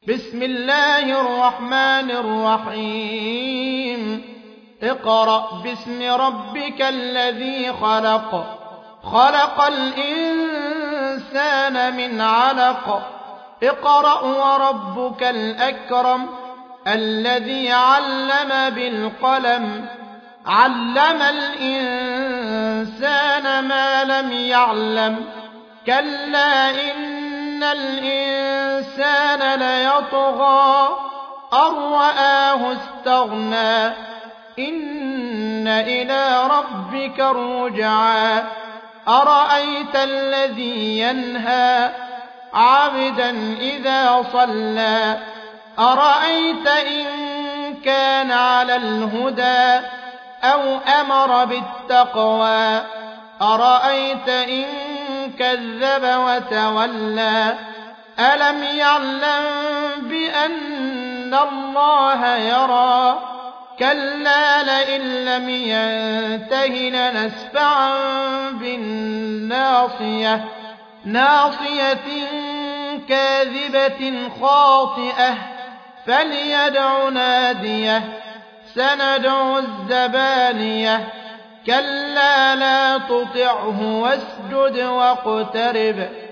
بسم الله الرحمن الرحيم اقرأ باسم ربك الذي خلق خلق الإنسان من علق اقرأ وربك الأكرم الذي علم بالقلم علم الإنسان ما لم يعلم كلا إن الإنسان ليطغى أن رآه استغنى إن إلى ربك الرجعى أرأيت الذي ينهى عبدا إذا صلى أرأيت إن كان على الهدى أو أمر بالتقوى أرأيت إن كذب وتولى ألم يعلم بأن الله يرى كلا لئن لم ينته لنسفعا بالناصية ناصية كاذبة خاطئة فليدع ناديه سندع الزبانية كلا لا تطعه واسجد واقترب